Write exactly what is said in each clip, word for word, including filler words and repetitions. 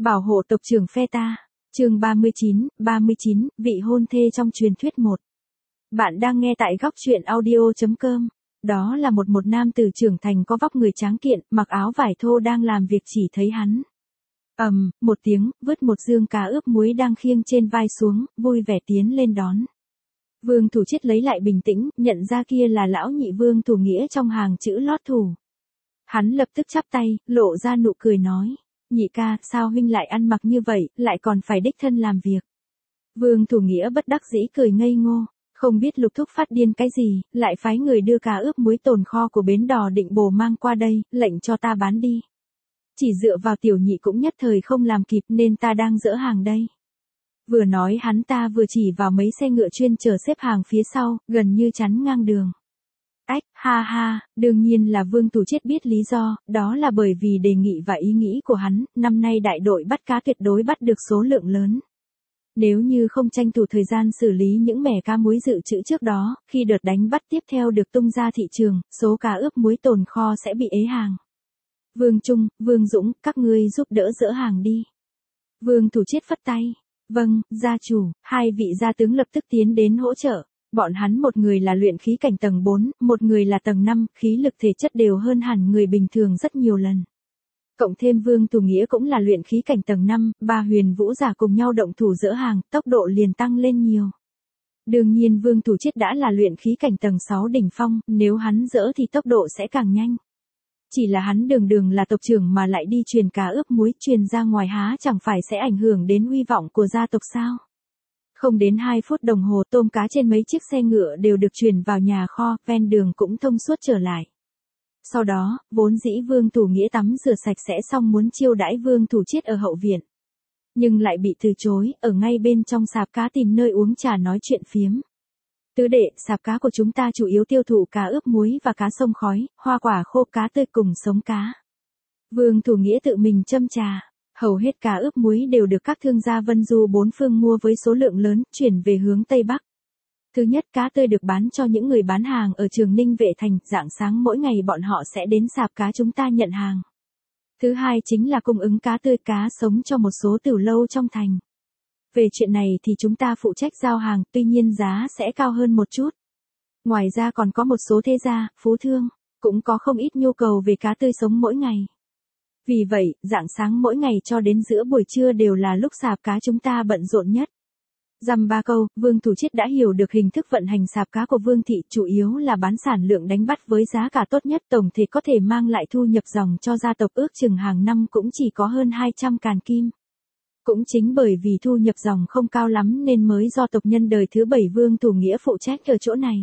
Bảo hộ tộc trưởng phe ta. Chương ba mươi chín, ba mươi chín, vị hôn thê trong truyền thuyết một. Bạn đang nghe tại góc truyện audio chấm com. Đó là một một nam tử trưởng thành có vóc người tráng kiện, mặc áo vải thô đang làm việc chỉ thấy hắn. Ầm, um, một tiếng, vứt một dương cá ướp muối đang khiêng trên vai xuống, vui vẻ tiến lên đón. Vương Thủ Chiết lấy lại bình tĩnh, nhận ra kia là lão nhị Vương Thủ Nghĩa trong hàng chữ lót thủ. Hắn lập tức chắp tay, lộ ra nụ cười nói. Nhị ca, sao huynh lại ăn mặc như vậy, lại còn phải đích thân làm việc. Vương Thủ Nghĩa bất đắc dĩ cười ngây ngô, không biết Lục Thúc phát điên cái gì, lại phái người đưa cá ướp muối tồn kho của bến đò Định Bồ mang qua đây, lệnh cho ta bán đi. Chỉ dựa vào tiểu nhị cũng nhất thời không làm kịp nên ta đang dỡ hàng đây. Vừa nói hắn ta vừa chỉ vào mấy xe ngựa chuyên chờ xếp hàng phía sau, gần như chắn ngang đường. Ách, ha ha, đương nhiên là Vương Thủ Chiết biết lý do, đó là bởi vì đề nghị và ý nghĩ của hắn, năm nay đại đội bắt cá tuyệt đối bắt được số lượng lớn. Nếu như không tranh thủ thời gian xử lý những mẻ cá muối dự trữ trước đó, khi đợt đánh bắt tiếp theo được tung ra thị trường, số cá ướp muối tồn kho sẽ bị ế hàng. Vương Trung, Vương Dũng, các ngươi giúp đỡ dỡ hàng đi. Vương Thủ Chiết phất tay. Vâng, gia chủ, hai vị gia tướng lập tức tiến đến hỗ trợ. Bọn hắn một người là luyện khí cảnh tầng bốn, một người là tầng năm, khí lực thể chất đều hơn hẳn người bình thường rất nhiều lần. Cộng thêm Vương Thủ Nghĩa cũng là luyện khí cảnh tầng năm, ba huyền vũ giả cùng nhau động thủ dỡ hàng, tốc độ liền tăng lên nhiều. Đương nhiên Vương Thủ Chiết đã là luyện khí cảnh tầng sáu đỉnh phong, nếu hắn dỡ thì tốc độ sẽ càng nhanh. Chỉ là hắn đường đường là tộc trưởng mà lại đi truyền cá ướp muối, truyền ra ngoài há chẳng phải sẽ ảnh hưởng đến uy vọng của gia tộc sao? Không đến hai phút đồng hồ tôm cá trên mấy chiếc xe ngựa đều được chuyển vào nhà kho, ven đường cũng thông suốt trở lại. Sau đó, vốn dĩ Vương Thủ Nghĩa tắm rửa sạch sẽ xong muốn chiêu đãi Vương Thủ Chiết ở hậu viện. Nhưng lại bị từ chối, ở ngay bên trong sạp cá tìm nơi uống trà nói chuyện phiếm. Tứ đệ, sạp cá của chúng ta chủ yếu tiêu thụ cá ướp muối và cá sông khói, hoa quả khô cá tươi cùng sống cá. Vương Thủ Nghĩa tự mình châm trà. Hầu hết cá ướp muối đều được các thương gia Vân Du bốn phương mua với số lượng lớn, chuyển về hướng Tây Bắc. Thứ nhất, cá tươi được bán cho những người bán hàng ở Trường Ninh Vệ Thành, rạng sáng mỗi ngày bọn họ sẽ đến sạp cá chúng ta nhận hàng. Thứ hai chính là cung ứng cá tươi cá sống cho một số tiểu lâu trong thành. Về chuyện này thì chúng ta phụ trách giao hàng, tuy nhiên giá sẽ cao hơn một chút. Ngoài ra còn có một số thế gia, phú thương, cũng có không ít nhu cầu về cá tươi sống mỗi ngày. Vì vậy, rạng sáng mỗi ngày cho đến giữa buổi trưa đều là lúc sạp cá chúng ta bận rộn nhất. Dăm ba câu, Vương Thủ Chiết đã hiểu được hình thức vận hành sạp cá của Vương thị, chủ yếu là bán sản lượng đánh bắt với giá cả tốt nhất, tổng thể có thể mang lại thu nhập ròng cho gia tộc ước chừng hàng năm cũng chỉ có hơn hai trăm càn kim. Cũng chính bởi vì thu nhập ròng không cao lắm nên mới do tộc nhân đời thứ bảy Vương Thủ Nghĩa phụ trách ở chỗ này.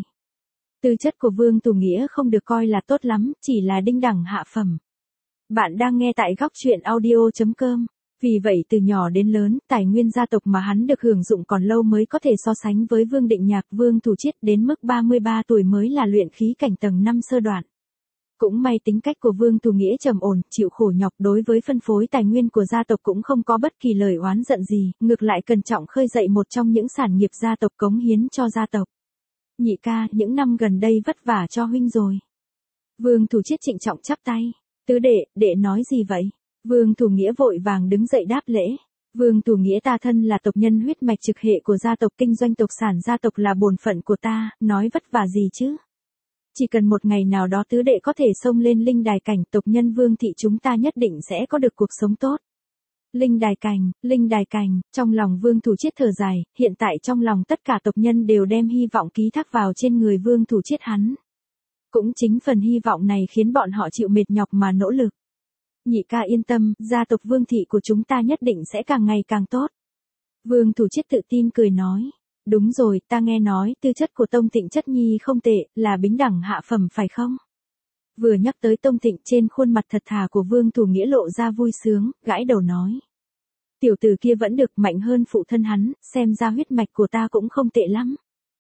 Tư chất của Vương Thủ Nghĩa không được coi là tốt lắm, chỉ là đinh đẳng hạ phẩm. Bạn đang nghe tại góc truyện audio chấm com. Vì vậy từ nhỏ đến lớn, tài nguyên gia tộc mà hắn được hưởng dụng còn lâu mới có thể so sánh với Vương Định Nhạc. Vương Thủ Chiết đến mức ba mươi ba tuổi mới là luyện khí cảnh tầng năm sơ đoạn. Cũng may tính cách của Vương Thủ Nghĩa trầm ổn, chịu khổ nhọc, đối với phân phối tài nguyên của gia tộc cũng không có bất kỳ lời oán giận gì, ngược lại cẩn trọng khơi dậy một trong những sản nghiệp gia tộc cống hiến cho gia tộc. Nhị ca, những năm gần đây vất vả cho huynh rồi. Vương Thủ Chiết trịnh trọng chắp tay. Tứ đệ, đệ nói gì vậy? Vương Thủ Nghĩa vội vàng đứng dậy đáp lễ. Vương Thủ Nghĩa ta thân là tộc nhân huyết mạch trực hệ của gia tộc, kinh doanh tộc sản gia tộc là bổn phận của ta, nói vất vả gì chứ? Chỉ cần một ngày nào đó tứ đệ có thể xông lên linh đài cảnh, tộc nhân Vương thị chúng ta nhất định sẽ có được cuộc sống tốt. Linh đài cảnh, linh đài cảnh, trong lòng Vương Thủ Chiết thở dài, hiện tại trong lòng tất cả tộc nhân đều đem hy vọng ký thác vào trên người Vương Thủ Chiết hắn. Cũng chính phần hy vọng này khiến bọn họ chịu mệt nhọc mà nỗ lực. Nhị ca yên tâm, gia tộc Vương thị của chúng ta nhất định sẽ càng ngày càng tốt. Vương Thủ Chiết tự tin cười nói. Đúng rồi, ta nghe nói tư chất của Tông Thịnh chất nhi không tệ, là bính đẳng hạ phẩm phải không? Vừa nhắc tới Tông Thịnh, trên khuôn mặt thật thà của Vương Thủ Nghĩa lộ ra vui sướng, gãi đầu nói. Tiểu tử kia vẫn được, mạnh hơn phụ thân hắn, xem ra huyết mạch của ta cũng không tệ lắm.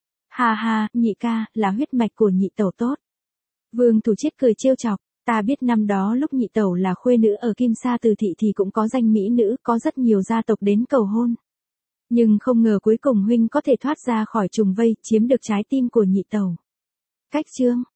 Ha ha, nhị ca, là huyết mạch của nhị tẩu tốt. Vương Thủ Chiết cười trêu chọc, ta biết năm đó lúc nhị tẩu là khuê nữ ở Kim Sa Từ thị thì cũng có danh mỹ nữ, có rất nhiều gia tộc đến cầu hôn. Nhưng không ngờ cuối cùng huynh có thể thoát ra khỏi trùng vây, chiếm được trái tim của nhị tẩu. Cách chương,